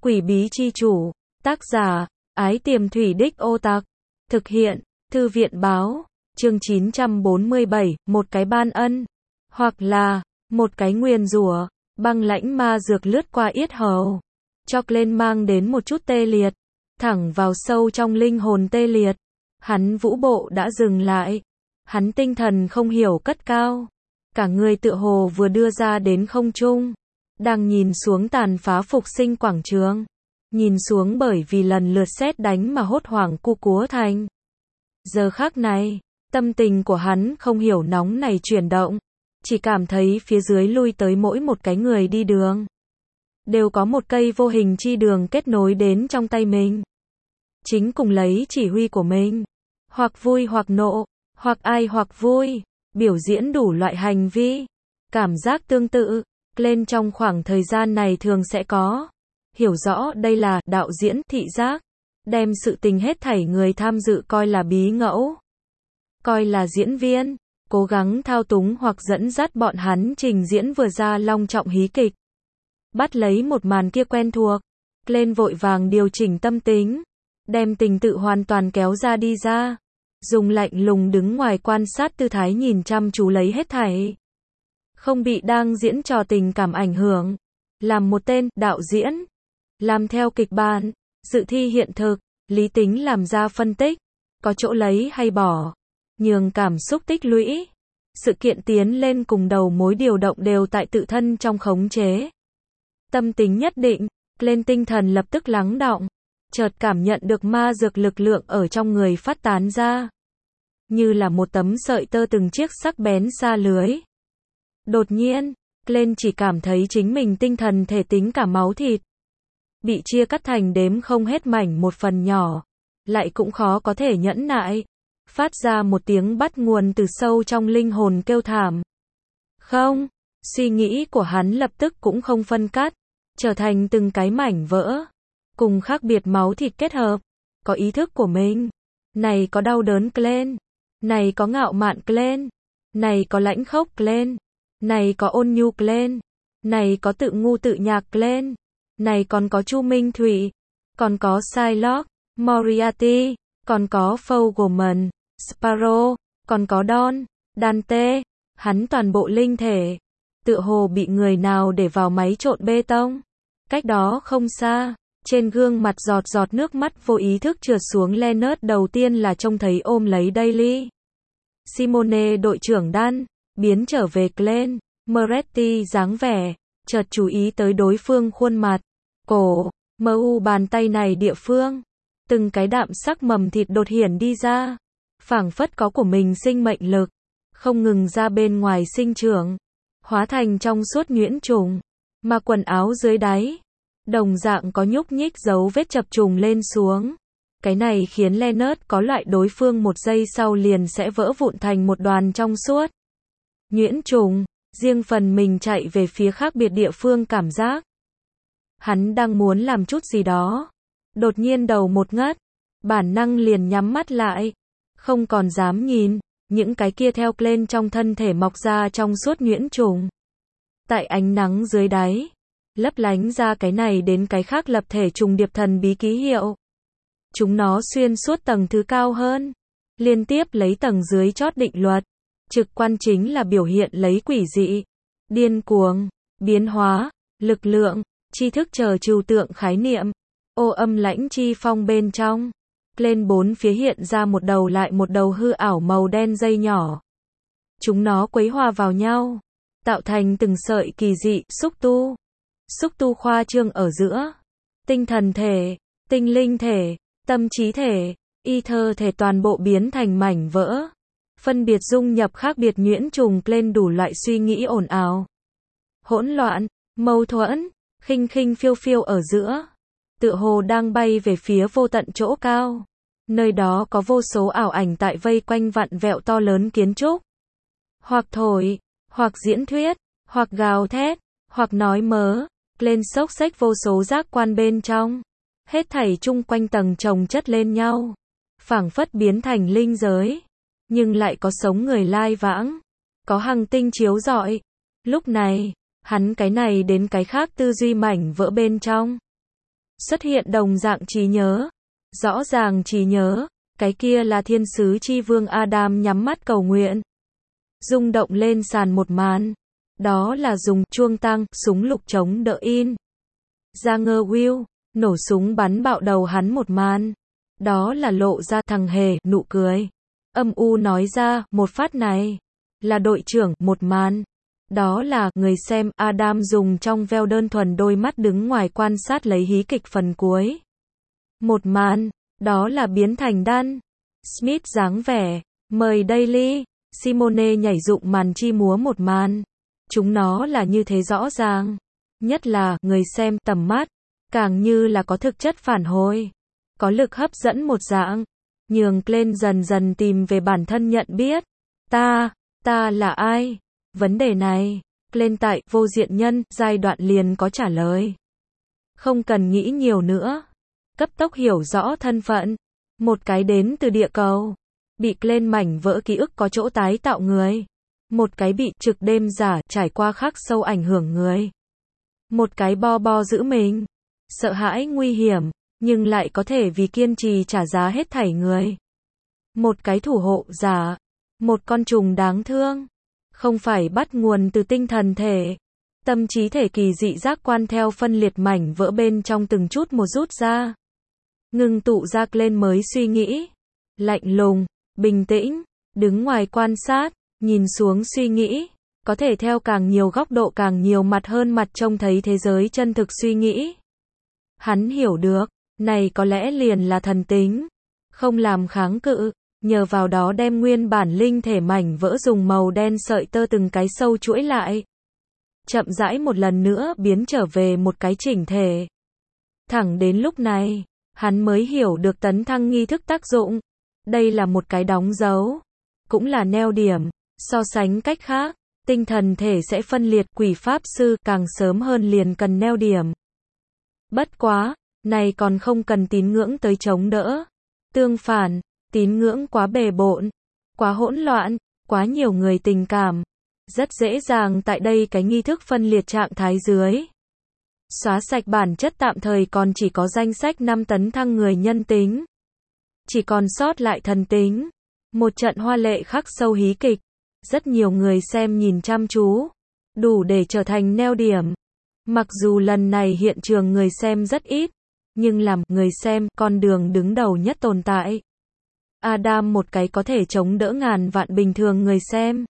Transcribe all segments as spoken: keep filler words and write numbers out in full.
Quỷ bí chi chủ, tác giả, Ái Tiềm Thủy Đích Ô Tặc, thực hiện, Thư viện báo, chương chín trăm bốn mươi bảy, một cái ban ân, hoặc là, một cái nguyền rủa, băng lãnh ma dược lướt qua yết hầu, chọc lên mang đến một chút tê liệt, thẳng vào sâu trong linh hồn tê liệt. Hắn vũ bộ đã dừng lại, hắn tinh thần không hiểu cất cao, cả người tựa hồ vừa đưa ra đến không trung, đang nhìn xuống tàn phá phục sinh quảng trường, nhìn xuống bởi vì lần lượt sét đánh mà hốt hoảng cu cúa thành. Giờ khắc này, tâm tình của hắn không hiểu nóng này chuyển động, chỉ cảm thấy phía dưới lui tới mỗi một cái người đi đường, đều có một cây vô hình chi đường kết nối đến trong tay mình. Chính cùng lấy chỉ huy của mình, hoặc vui hoặc nộ, hoặc ai hoặc vui, biểu diễn đủ loại hành vi, cảm giác tương tự, lên trong khoảng thời gian này thường sẽ có. Hiểu rõ đây là đạo diễn thị giác, đem sự tình hết thảy người tham dự coi là bí ngẫu, coi là diễn viên, cố gắng thao túng hoặc dẫn dắt bọn hắn trình diễn vừa ra long trọng hí kịch. Bắt lấy một màn kia quen thuộc, lên vội vàng điều chỉnh tâm tính, đem tình tự hoàn toàn kéo ra đi ra, dùng lạnh lùng đứng ngoài quan sát tư thái nhìn chăm chú lấy hết thảy. Không bị đang diễn trò tình cảm ảnh hưởng, làm một tên đạo diễn, làm theo kịch bản, dự thi hiện thực, lý tính làm ra phân tích, có chỗ lấy hay bỏ, nhường cảm xúc tích lũy, sự kiện tiến lên cùng đầu mối điều động đều tại tự thân trong khống chế. Tâm tính nhất định, lên tinh thần lập tức lắng đọng, chợt cảm nhận được ma dược lực lượng ở trong người phát tán ra, như là một tấm sợi tơ từng chiếc sắc bén xa lưới. Đột nhiên, lên chỉ cảm thấy chính mình tinh thần thể tính cả máu thịt bị chia cắt thành đếm không hết mảnh một phần nhỏ, lại cũng khó có thể nhẫn nại, phát ra một tiếng bắt nguồn từ sâu trong linh hồn kêu thảm. Không, suy nghĩ của hắn lập tức cũng không phân cắt, trở thành từng cái mảnh vỡ, cùng khác biệt máu thịt kết hợp, có ý thức của mình, này có đau đớn lên, này có ngạo mạn lên, này có lãnh khốc lên, này có ôn nhu lên, này có tự ngu tự nhạc lên, này còn có Chu Minh Thủy, còn có Psylocke, Moriarty, còn có Fogelman, Sparrow, còn có Don, Dante, hắn toàn bộ linh thể, tựa hồ bị người nào để vào máy trộn bê tông. Cách đó không xa, trên gương mặt giọt giọt nước mắt vô ý thức trượt xuống. Leonard đầu tiên là trông thấy ôm lấy Daily Simone đội trưởng Dan, biến trở về Glenn Moretti dáng vẻ, chợt chú ý tới đối phương khuôn mặt, cổ, mờ u bàn tay này địa phương, từng cái đạm sắc mầm thịt đột hiển đi ra, phảng phất có của mình sinh mệnh lực, không ngừng ra bên ngoài sinh trưởng, hóa thành trong suốt nhuyễn trùng, mà quần áo dưới đáy, đồng dạng có nhúc nhích dấu vết chập trùng lên xuống. Cái này khiến Leonard có loại đối phương một giây sau liền sẽ vỡ vụn thành một đoàn trong suốt nhuyễn trùng, riêng phần mình chạy về phía khác biệt địa phương cảm giác. Hắn đang muốn làm chút gì đó, đột nhiên đầu một ngất, bản năng liền nhắm mắt lại, không còn dám nhìn những cái kia theo lên trong thân thể mọc ra trong suốt nhuyễn trùng. Tại ánh nắng dưới đáy, lấp lánh ra cái này đến cái khác lập thể trùng điệp thần bí ký hiệu. Chúng nó xuyên suốt tầng thứ cao hơn, liên tiếp lấy tầng dưới chót định luật, trực quan chính là biểu hiện lấy quỷ dị, điên cuồng, biến hóa, lực lượng, tri thức chờ trừu tượng khái niệm, ô âm lãnh chi phong bên trong. Lên bốn phía hiện ra một đầu lại một đầu hư ảo màu đen dây nhỏ. Chúng nó quấy hòa vào nhau, tạo thành từng sợi kỳ dị, xúc tu. Xúc tu khoa trương ở giữa. Tinh thần thể, tinh linh thể, tâm trí thể, y thơ thể toàn bộ biến thành mảnh vỡ. Phân biệt dung nhập khác biệt nhuyễn trùng lên đủ loại suy nghĩ ồn ào, hỗn loạn, mâu thuẫn, khinh khinh phiêu phiêu ở giữa. Tựa hồ đang bay về phía vô tận chỗ cao. Nơi đó có vô số ảo ảnh tại vây quanh vặn vẹo to lớn kiến trúc. Hoặc thổi, hoặc diễn thuyết, hoặc gào thét, hoặc nói mớ, lên xốc xếch vô số giác quan bên trong. Hết thảy chung quanh tầng chồng chất lên nhau, phảng phất biến thành linh giới, nhưng lại có sống người lai vãng, có hành tinh chiếu rọi. Lúc này, hắn cái này đến cái khác tư duy mảnh vỡ bên trong. xuất hiện đồng dạng trí nhớ. Rõ ràng trí nhớ, cái kia là thiên sứ chi vương Adam nhắm mắt cầu nguyện. Rung động lên sàn một màn. Đó là dùng chuông tăng, súng lục chống đỡ in. Ra ngơ Will, nổ súng bắn bạo đầu hắn một màn. Đó là lộ ra thằng hề, nụ cười. Âm u nói ra, một phát này. Là đội trưởng, một màn. Đó là, người xem, Adam dùng trong veo đơn thuần đôi mắt đứng ngoài quan sát lấy hí kịch phần cuối. Một màn, đó là biến thành Dan Smith dáng vẻ, mời Daily, Simone nhảy dụng màn chi múa một màn. Chúng nó là như thế rõ ràng. Nhất là, người xem, tầm mắt, càng như là có thực chất phản hồi. Có lực hấp dẫn một dạng. Nhường Glenn dần dần tìm về bản thân nhận biết. Ta, ta là ai? Vấn đề này, Glenn tại vô diện nhân giai đoạn liền có trả lời. Không cần nghĩ nhiều nữa. Cấp tốc hiểu rõ thân phận. Một cái đến từ địa cầu. Bị Glenn mảnh vỡ ký ức có chỗ tái tạo người. Một cái bị trực đêm giả trải qua khắc sâu ảnh hưởng người. Một cái bo bo giữ mình. Sợ hãi nguy hiểm, nhưng lại có thể vì kiên trì trả giá hết thảy người. Một cái thủ hộ giả. Một con trùng đáng thương. Không phải bắt nguồn từ tinh thần thể. Tâm trí thể kỳ dị giác quan theo phân liệt mảnh vỡ bên trong từng chút một rút ra. Ngừng tụ ra lên mới suy nghĩ. Lạnh lùng, bình tĩnh, đứng ngoài quan sát, nhìn xuống suy nghĩ. Có thể theo càng nhiều góc độ càng nhiều mặt hơn mặt trông thấy thế giới chân thực suy nghĩ. Hắn hiểu được, này có lẽ liền là thần tính. Không làm kháng cự, nhờ vào đó đem nguyên bản linh thể mảnh vỡ dùng màu đen sợi tơ từng cái sâu chuỗi lại. Chậm rãi một lần nữa biến trở về một cái chỉnh thể. Thẳng đến lúc này, hắn mới hiểu được tấn thăng nghi thức tác dụng. Đây là một cái đóng dấu. Cũng là neo điểm. So sánh cách khác, tinh thần thể sẽ phân liệt quỷ pháp sư càng sớm hơn liền cần neo điểm. Bất quá, này còn không cần tín ngưỡng tới chống đỡ. Tương phản, tín ngưỡng quá bề bộn, quá hỗn loạn, quá nhiều người tình cảm. Rất dễ dàng tại đây cái nghi thức phân liệt trạng thái dưới. Xóa sạch bản chất tạm thời còn chỉ có danh sách năm tấn thăng người nhân tính. Chỉ còn sót lại thần tính. Một trận hoa lệ khắc sâu hí kịch. Rất nhiều người xem nhìn chăm chú. Đủ để trở thành neo điểm. Mặc dù lần này hiện trường người xem rất ít. Nhưng làm người xem con đường đứng đầu nhất tồn tại. Adam một cái có thể chống đỡ ngàn vạn bình thường người xem.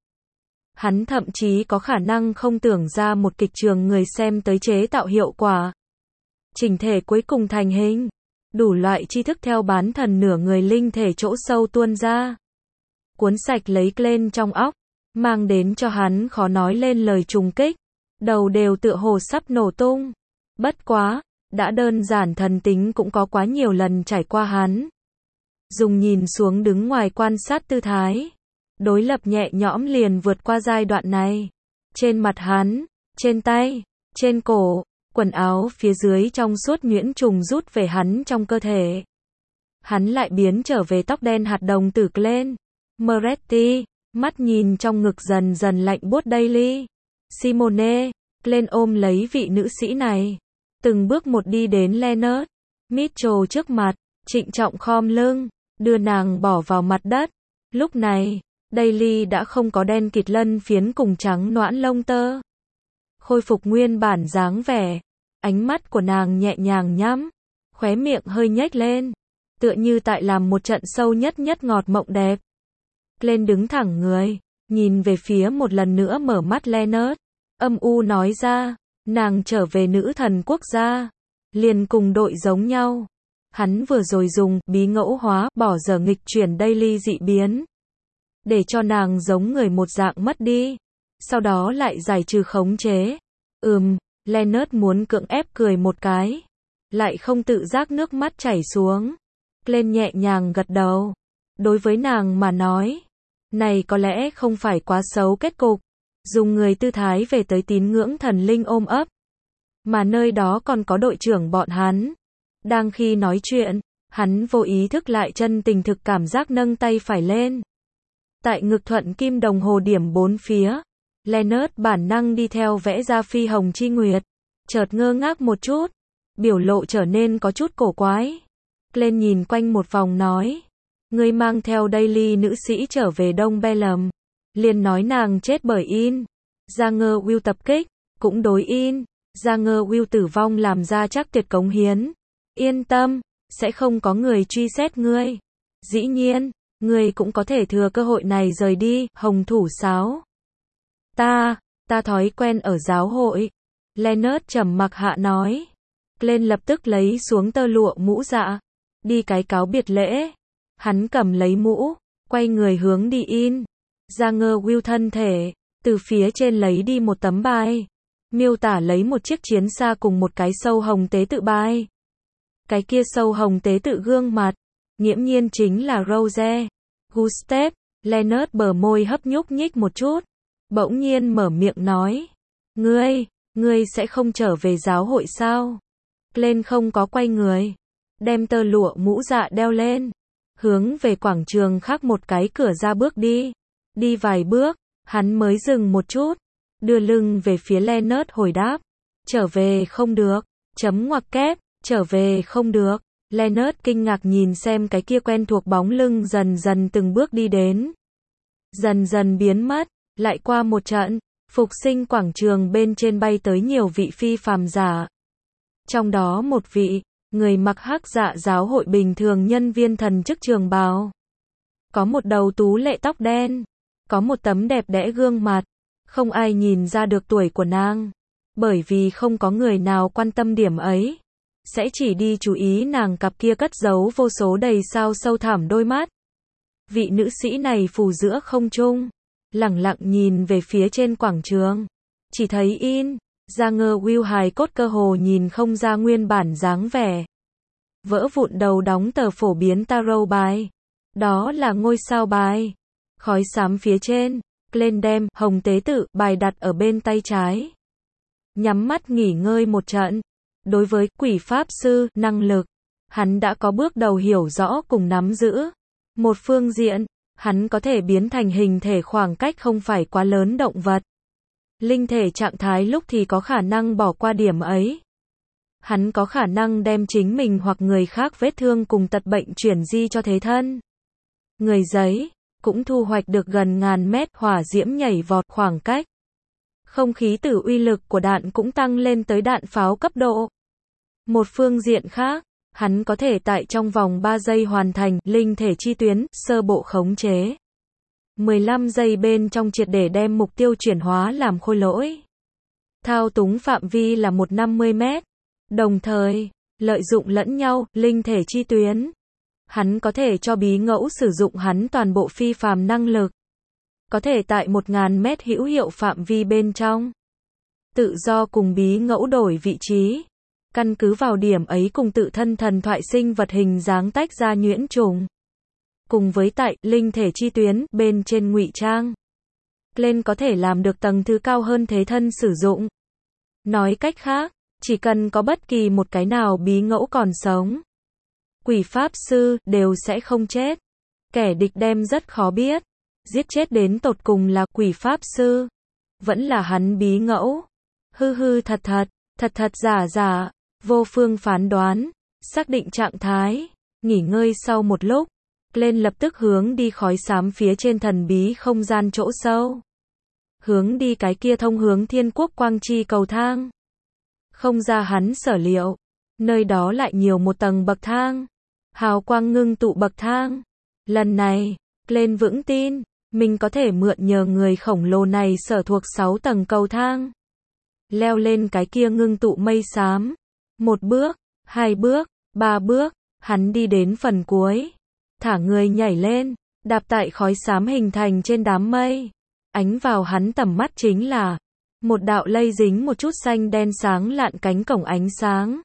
Hắn thậm chí có khả năng không tưởng ra một kịch trường người xem tới chế tạo hiệu quả. Chỉnh thể cuối cùng thành hình. Đủ loại tri thức theo bán thần nửa người linh thể chỗ sâu tuôn ra. Cuốn sạch lấy lên trong óc. Mang đến cho hắn khó nói lên lời trùng kích. Đầu đều tựa hồ sắp nổ tung. Bất quá, đã đơn giản thần tính cũng có quá nhiều lần trải qua hắn. Dùng nhìn xuống đứng ngoài quan sát tư thái. Đối lập nhẹ nhõm liền vượt qua giai đoạn này. Trên mặt hắn, trên tay, trên cổ, quần áo phía dưới trong suốt nhuyễn trùng rút về hắn trong cơ thể. Hắn lại biến trở về tóc đen hạt đồng tử lên. Moretti, mắt nhìn trong ngực dần dần lạnh buốt Daily. Simone, lên ôm lấy vị nữ sĩ này. Từng bước một đi đến Leonard Mitchell trước mặt, trịnh trọng khom lưng, đưa nàng bỏ vào mặt đất. Lúc này, Daily đã không có đen kịt lân phiến cùng trắng noãn lông tơ. Khôi phục nguyên bản dáng vẻ. Ánh mắt của nàng nhẹ nhàng nhắm, khóe miệng hơi nhếch lên. Tựa như tại làm một trận sâu nhất nhất ngọt mộng đẹp. Lên đứng thẳng người, nhìn về phía một lần nữa mở mắt Leonard. Âm u nói ra, nàng trở về nữ thần quốc gia. Liền cùng đội giống nhau. Hắn vừa rồi dùng bí ngẫu hóa bỏ giờ nghịch chuyển Daily dị biến. Để cho nàng giống người một dạng mất đi. Sau đó lại giải trừ khống chế. Ừm, Leonard muốn cưỡng ép cười một cái. Lại không tự giác nước mắt chảy xuống. Lên nhẹ nhàng gật đầu. Đối với nàng mà nói. Này có lẽ không phải quá xấu kết cục. Dùng người tư thái về tới tín ngưỡng thần linh ôm ấp. Mà nơi đó còn có đội trưởng bọn hắn. Đang khi nói chuyện, hắn vô ý thức lại chân tình thực cảm giác nâng tay phải lên. Tại ngực thuận kim đồng hồ điểm bốn phía. Leonard bản năng đi theo vẽ ra phi hồng chi nguyệt. Chợt ngơ ngác một chút. biểu lộ trở nên có chút cổ quái. Glenn nhìn quanh một vòng nói, ngươi mang theo Daily nữ sĩ trở về Đông Bellum, liền nói nàng chết bởi in. Janger Will tập kích, cũng đối in. Janger Will tử vong làm ra chắc tuyệt cống hiến. Yên tâm, sẽ không có người truy xét ngươi. Dĩ nhiên, ngươi cũng có thể thừa cơ hội này rời đi, hồng thủ sáo. Ta, ta thói quen ở giáo hội. Leonard trầm mặc hạ nói. Glenn lập tức lấy xuống tơ lụa mũ dạ. Đi cái cáo biệt lễ. Hắn cầm lấy mũ, quay người hướng đi in. Janger Will thân thể, từ phía trên lấy đi một tấm bài. Miêu tả lấy một chiếc chiến xa cùng một cái sâu hồng tế tự bài. Cái kia sâu hồng tế tự gương mặt, nghiễm nhiên chính là Rose. Gustav, Leonard bờ môi hấp nhúc nhích một chút. Bỗng nhiên mở miệng nói. Ngươi, ngươi sẽ không trở về giáo hội sao? Glenn không có quay người. Đem tơ lụa mũ dạ đeo lên. Hướng về quảng trường khác một cái cửa ra bước đi. Đi vài bước, hắn mới dừng một chút. Đưa lưng về phía Leonard hồi đáp. Trở về không được. Chấm ngoặc kép. Trở về không được. Leonard kinh ngạc nhìn xem cái kia quen thuộc bóng lưng dần dần từng bước đi đến. Dần dần biến mất. Lại qua một trận, phục sinh quảng trường bên trên bay tới nhiều vị phi phàm giả. Trong đó một vị, người mặc hắc dạ giáo hội bình thường nhân viên thần chức trường bào. Có một đầu tú lệ tóc đen. Có một tấm đẹp đẽ gương mặt. Không ai nhìn ra được tuổi của nàng. Bởi vì không có người nào quan tâm điểm ấy. Sẽ chỉ đi chú ý nàng cặp kia cất giấu vô số đầy sao sâu thẳm đôi mắt. Vị nữ sĩ này phù giữa không trung. Lẳng lặng nhìn về phía trên quảng trường. Chỉ thấy in. Janger Will hài cốt cơ hồ nhìn không ra nguyên bản dáng vẻ. Vỡ vụn đầu đóng tờ phổ biến tarot bài. Đó là ngôi sao bài. Khói xám phía trên. Glenn đem hồng tế tự bài đặt ở bên tay trái. Nhắm mắt nghỉ ngơi một trận. Đối với quỷ pháp sư, năng lực, hắn đã có bước đầu hiểu rõ cùng nắm giữ. Một phương diện, hắn có thể biến thành hình thể khoảng cách không phải quá lớn động vật. Linh thể trạng thái lúc thì có khả năng bỏ qua điểm ấy. Hắn có khả năng đem chính mình hoặc người khác vết thương cùng tật bệnh chuyển di cho thế thân. Người giấy, cũng thu hoạch được gần ngàn mét hỏa diễm nhảy vọt khoảng cách. Không khí tử uy lực của đạn cũng tăng lên tới đạn pháo cấp độ. Một phương diện khác, hắn có thể tại trong vòng ba giây hoàn thành linh thể chi tuyến, sơ bộ khống chế. mười lăm giây bên trong triệt để đem mục tiêu chuyển hóa làm khôi lỗi. Thao túng phạm vi là một trăm năm mươi mét. Đồng thời, lợi dụng lẫn nhau, linh thể chi tuyến. Hắn có thể cho bí ngẫu sử dụng hắn toàn bộ phi phàm năng lực. Có thể tại một nghìn mét hữu hiệu phạm vi bên trong. Tự do cùng bí ngẫu đổi vị trí. Căn cứ vào điểm ấy cùng tự thân thần thoại sinh vật hình dáng tách ra nhuyễn trùng. Cùng với tại linh thể chi tuyến bên trên ngụy trang. Glenn có thể làm được tầng thứ cao hơn thế thân sử dụng. Nói cách khác, chỉ cần có bất kỳ một cái nào bí ngẫu còn sống. Quỷ pháp sư đều sẽ không chết. Kẻ địch đem rất khó biết. Giết chết đến tột cùng là quỷ pháp sư. Vẫn là hắn bí ngẫu. Hư hư thật thật, thật thật giả giả. Vô phương phán đoán, xác định trạng thái, nghỉ ngơi sau một lúc, Glenn lập tức hướng đi khói xám phía trên thần bí không gian chỗ sâu. Hướng đi cái kia thông hướng thiên quốc quang chi cầu thang. Không ra hắn sở liệu, nơi đó lại nhiều một tầng bậc thang. Hào quang ngưng tụ bậc thang. Lần này, Glenn vững tin, mình có thể mượn nhờ người khổng lồ này sở thuộc sáu tầng cầu thang. Leo lên cái kia ngưng tụ mây xám. Một bước, hai bước, ba bước, hắn đi đến phần cuối. Thả người nhảy lên, đạp tại khói xám hình thành trên đám mây. Ánh vào hắn tầm mắt chính là một đạo lây dính một chút xanh đen sáng lạn cánh cổng ánh sáng.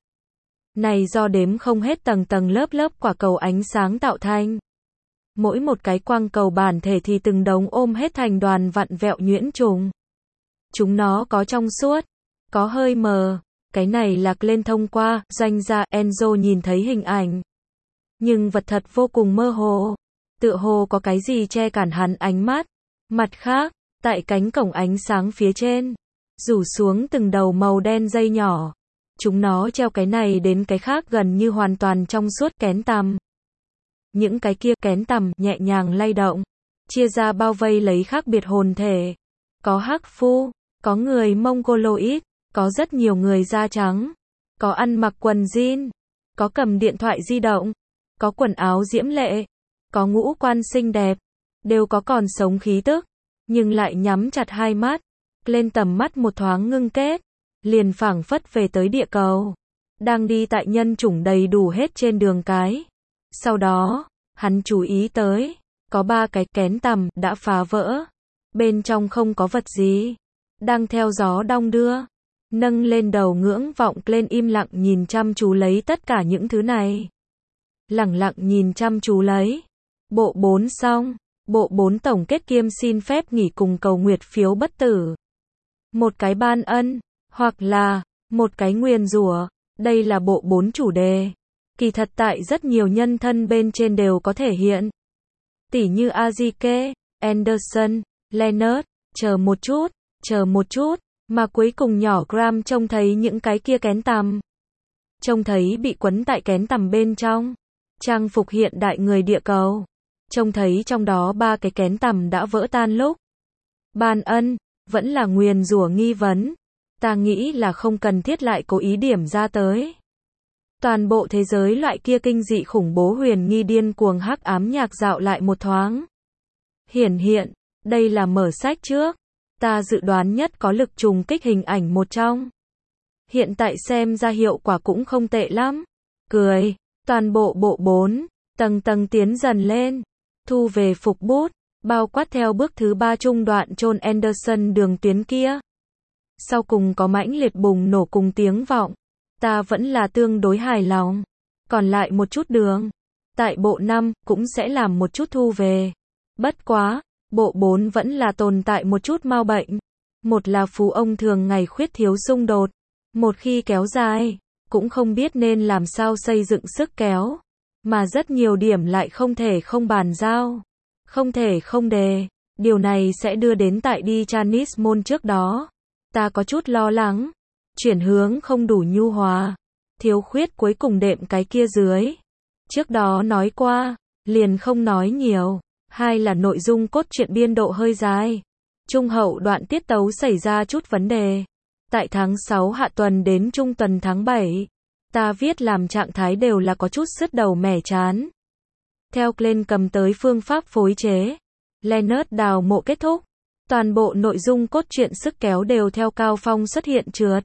Này do đếm không hết tầng tầng lớp lớp quả cầu ánh sáng tạo thành. Mỗi một cái quang cầu bản thể thì từng đống ôm hết thành đoàn vặn vẹo nhuyễn trùng. Chúng nó có trong suốt, có hơi mờ. Cái này lạc lên thông qua, doanh gia Enzo nhìn thấy hình ảnh. Nhưng vật thật vô cùng mơ hồ. Tựa hồ có cái gì che cản hắn ánh mắt. Mặt khác, tại cánh cổng ánh sáng phía trên, rủ xuống từng đầu màu đen dây nhỏ. Chúng nó treo cái này đến cái khác gần như hoàn toàn trong suốt kén tằm. Những cái kia kén tằm nhẹ nhàng lay động, chia ra bao vây lấy khác biệt hồn thể. Có hắc phu, có người Mongoloid, có rất nhiều người da trắng, có ăn mặc quần jean, có cầm điện thoại di động, có quần áo diễm lệ, có ngũ quan xinh đẹp, đều có còn sống khí tức, nhưng lại nhắm chặt hai mắt, lên tầm mắt một thoáng ngưng kết, liền phảng phất về tới địa cầu, đang đi tại nhân chủng đầy đủ hết trên đường cái. Sau đó, hắn chú ý tới, có ba cái kén tằm đã phá vỡ, bên trong không có vật gì, đang theo gió đong đưa, nâng lên đầu ngưỡng vọng lên im lặng nhìn chăm chú lấy tất cả những thứ này. Lẳng lặng nhìn chăm chú lấy. Bộ bốn xong, bộ bốn tổng kết kiêm xin phép nghỉ cùng cầu nguyệt phiếu bất tử. Một cái ban ân, hoặc là một cái nguyền rủa, đây là bộ bốn chủ đề. Kỳ thật tại rất nhiều nhân thân bên trên đều có thể hiện. Tỉ như Azike, Anderson, Leonard, chờ một chút, chờ một chút, mà cuối cùng nhỏ Graham trông thấy những cái kia kén tằm. Trông thấy bị quấn tại kén tằm bên trong. Trang phục hiện đại người địa cầu. Trông thấy trong đó ba cái kén tằm đã vỡ tan lúc. Ban ân, vẫn là nguyền rủa nghi vấn. Ta nghĩ là không cần thiết lại cố ý điểm ra tới. Toàn bộ thế giới loại kia kinh dị khủng bố huyền nghi điên cuồng hắc ám nhạc dạo lại một thoáng. Hiển hiện, đây là mở sách trước. Ta dự đoán nhất có lực trùng kích hình ảnh một trong. Hiện tại xem ra hiệu quả cũng không tệ lắm. Cười, toàn bộ bộ bốn, tầng tầng tiến dần lên. Thu về phục bút, bao quát theo bước thứ ba trung đoạn chôn Anderson đường tuyến kia. Sau cùng có mãnh liệt bùng nổ cùng tiếng vọng. Ta vẫn là tương đối hài lòng. Còn lại một chút đường. Tại bộ năm, cũng sẽ làm một chút thu về. Bất quá, bộ bốn vẫn là tồn tại một chút mau bệnh. Một là phú ông thường ngày khuyết thiếu xung đột. Một khi kéo dài, cũng không biết nên làm sao xây dựng sức kéo. Mà rất nhiều điểm lại không thể không bàn giao. Không thể không đề. Điều này sẽ đưa đến tại đi Chinese môn trước đó. Ta có chút lo lắng. Chuyển hướng không đủ nhu hòa. Thiếu khuyết cuối cùng đệm cái kia dưới. Trước đó nói qua, liền không nói nhiều. Hai là nội dung cốt truyện biên độ hơi dài. Trung hậu đoạn tiết tấu xảy ra chút vấn đề. Tại tháng sáu hạ tuần đến trung tuần tháng bảy, ta viết làm trạng thái đều là có chút sứt đầu mẻ chán. Theo Glenn cầm tới phương pháp phối chế, Leonard đào mộ kết thúc. Toàn bộ nội dung cốt truyện sức kéo đều theo Cao Phong xuất hiện trượt.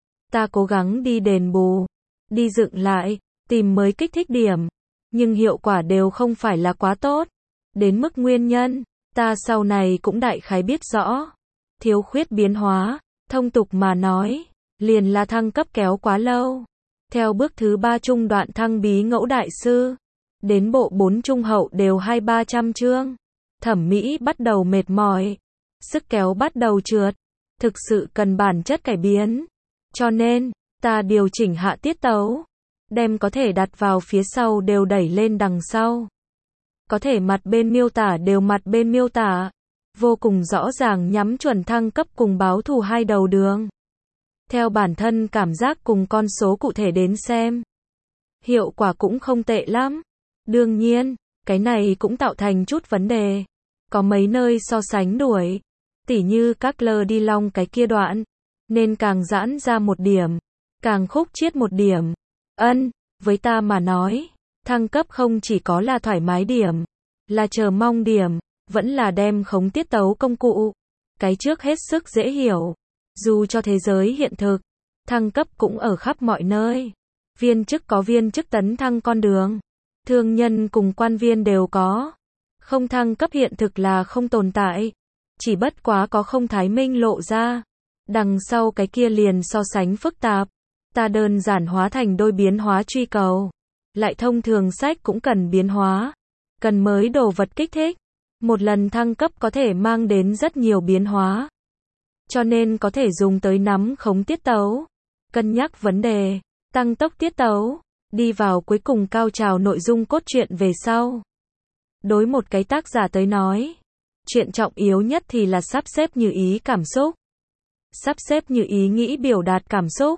Ta cố gắng đi đền bù, đi dựng lại, tìm mới kích thích điểm. Nhưng hiệu quả đều không phải là quá tốt. Đến mức nguyên nhân, ta sau này cũng đại khái biết rõ. Thiếu khuyết biến hóa, thông tục mà nói, liền là thăng cấp kéo quá lâu. Theo bước thứ ba trung đoạn thăng bí ngẫu đại sư, đến bộ bốn trung hậu đều hai ba trăm chương. Thẩm mỹ bắt đầu mệt mỏi, sức kéo bắt đầu trượt, thực sự cần bản chất cải biến. Cho nên, ta điều chỉnh hạ tiết tấu, đem có thể đặt vào phía sau đều đẩy lên đằng sau. Có thể mặt bên miêu tả đều mặt bên miêu tả, vô cùng rõ ràng nhắm chuẩn thăng cấp cùng báo thù hai đầu đường. Theo bản thân cảm giác cùng con số cụ thể đến xem, hiệu quả cũng không tệ lắm. Đương nhiên, cái này cũng tạo thành chút vấn đề. Có mấy nơi so sánh đuổi, tỉ như các lơ đi long cái kia đoạn, nên càng giãn ra một điểm, càng khúc chiết một điểm. Ân, với ta mà nói, thăng cấp không chỉ có là thoải mái điểm, là chờ mong điểm, vẫn là đem khống tiết tấu công cụ. Cái trước hết sức dễ hiểu. Dù cho thế giới hiện thực, thăng cấp cũng ở khắp mọi nơi. Viên chức có viên chức tấn thăng con đường. Thương nhân cùng quan viên đều có. Không thăng cấp hiện thực là không tồn tại. Chỉ bất quá có không thái minh lộ ra. Đằng sau cái kia liền so sánh phức tạp. Ta đơn giản hóa thành đôi biến hóa truy cầu. Lại thông thường sách cũng cần biến hóa. Cần mới đồ vật kích thích. Một lần thăng cấp có thể mang đến rất nhiều biến hóa. Cho nên có thể dùng tới nắm khống tiết tấu. Cân nhắc vấn đề. Tăng tốc tiết tấu. Đi vào cuối cùng cao trào nội dung cốt truyện về sau. Đối một cái tác giả tới nói, chuyện trọng yếu nhất thì là sắp xếp như ý cảm xúc. Sắp xếp như ý nghĩ biểu đạt cảm xúc.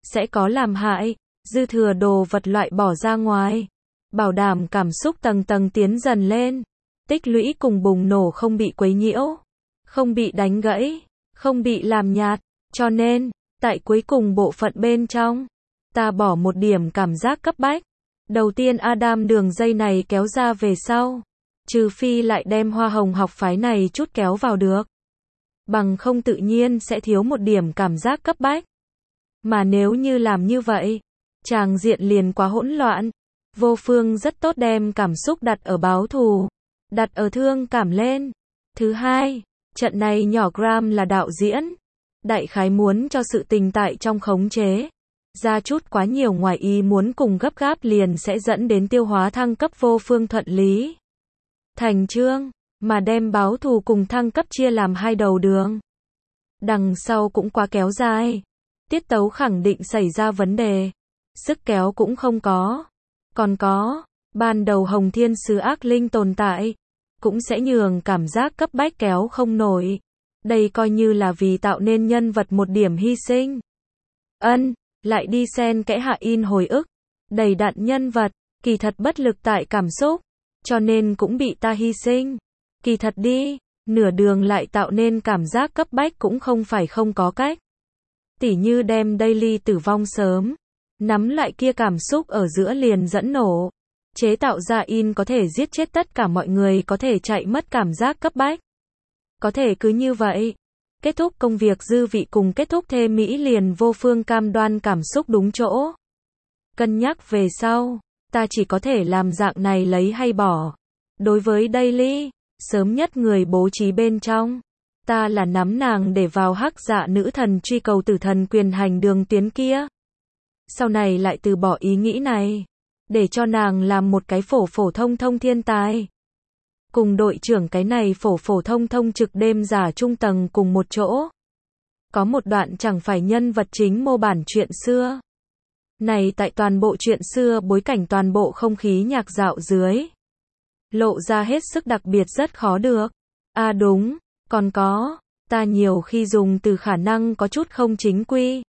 sẽ có làm hại, dư thừa đồ vật loại bỏ ra ngoài, bảo đảm cảm xúc tầng tầng tiến dần lên, tích lũy cùng bùng nổ không bị quấy nhiễu, không bị đánh gãy, không bị làm nhạt, cho nên, tại cuối cùng bộ phận bên trong, ta bỏ một điểm cảm giác cấp bách. Đầu tiên Adam đường dây này kéo ra về sau, trừ phi lại đem hoa hồng học phái này chút kéo vào được. Bằng không tự nhiên sẽ thiếu một điểm cảm giác cấp bách. Mà nếu như làm như vậy, tràng diện liền quá hỗn loạn. Vô Phương rất tốt đem cảm xúc đặt ở báo thù, đặt ở thương cảm lên. Thứ hai, trận này nhỏ Graham là đạo diễn, đại khái muốn cho sự tình tại trong khống chế. Ra chút quá nhiều ngoài ý muốn cùng gấp gáp liền sẽ dẫn đến tiêu hóa thăng cấp Vô Phương thuận lý thành chương, mà đem báo thù cùng thăng cấp chia làm hai đầu đường. Đằng sau cũng quá kéo dài, tiết tấu khẳng định xảy ra vấn đề, sức kéo cũng không có. Còn có, ban đầu Hồng Thiên Sứ ác linh tồn tại, cũng sẽ nhường cảm giác cấp bách kéo không nổi. Đây coi như là vì tạo nên nhân vật một điểm hy sinh. Ân, lại đi xen kẽ hạ in hồi ức, đầy đặn nhân vật, kỳ thật bất lực tại cảm xúc, cho nên cũng bị ta hy sinh. Kỳ thật đi, nửa đường lại tạo nên cảm giác cấp bách cũng không phải không có cách. Tỉ như đem Daily tử vong sớm, nắm lại kia cảm xúc ở giữa liền dẫn nổ, chế tạo ra in có thể giết chết tất cả mọi người, có thể chạy mất cảm giác cấp bách. Có thể cứ như vậy, kết thúc công việc dư vị cùng kết thúc thê mỹ liền. Vô Phương cam đoan cảm xúc đúng chỗ. Cân nhắc về sau, ta chỉ có thể làm dạng này lấy hay bỏ. Đối với Daily, sớm nhất người bố trí bên trong, ta là nắm nàng để vào hắc dạ nữ thần truy cầu tử thần quyền hành đường tuyến kia. Sau này lại từ bỏ ý nghĩ này, để cho nàng làm một cái phổ phổ thông thông thiên tài. Cùng đội trưởng cái này phổ phổ thông thông trực đêm giả trung tầng cùng một chỗ. Có một đoạn chẳng phải nhân vật chính mô bản chuyện xưa. Này tại toàn bộ chuyện xưa bối cảnh toàn bộ không khí nhạc dạo dưới. Lộ ra hết sức đặc biệt rất khó được. À đúng, còn có, ta nhiều khi dùng từ khả năng có chút không chính quy.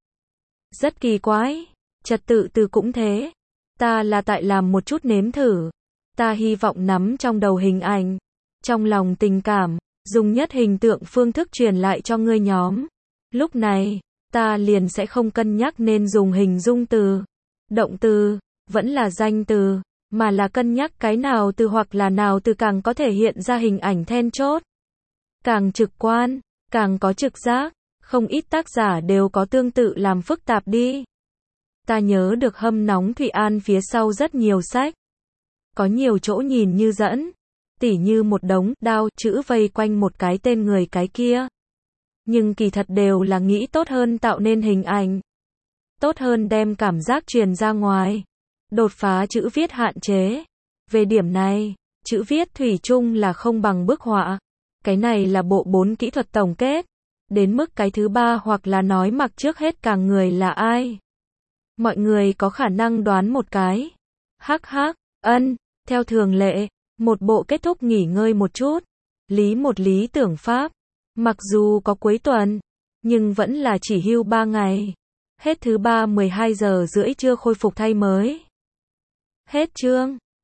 Rất kỳ quái, trật tự từ cũng thế. Ta là tại làm một chút nếm thử. Ta hy vọng nắm trong đầu hình ảnh, trong lòng tình cảm, dùng nhất hình tượng phương thức truyền lại cho ngươi nhóm. Lúc này, ta liền sẽ không cân nhắc nên dùng hình dung từ, động từ, vẫn là danh từ, mà là cân nhắc cái nào từ hoặc là nào từ càng có thể hiện ra hình ảnh then chốt. Càng trực quan, càng có trực giác, không ít tác giả đều có tương tự làm phức tạp đi. Ta nhớ được Hâm Nóng Thụy An phía sau rất nhiều sách. Có nhiều chỗ nhìn như dẫn, tỉ như một đống đao chữ vây quanh một cái tên người cái kia. Nhưng kỳ thật đều là nghĩ tốt hơn tạo nên hình ảnh. Tốt hơn đem cảm giác truyền ra ngoài. Đột phá chữ viết hạn chế. Về điểm này, chữ viết thủy chung là không bằng bức họa. Cái này là bộ bốn kỹ thuật tổng kết. Đến mức cái thứ ba hoặc là nói mặc trước hết càng người là ai. Mọi người có khả năng đoán một cái. Hắc hắc, ân, theo thường lệ, một bộ kết thúc nghỉ ngơi một chút. Lý một lý tưởng pháp. Mặc dù có cuối tuần, nhưng vẫn là chỉ hưu ba ngày. Hết thứ ba mười hai giờ rưỡi trưa khôi phục thay mới. Hết chương.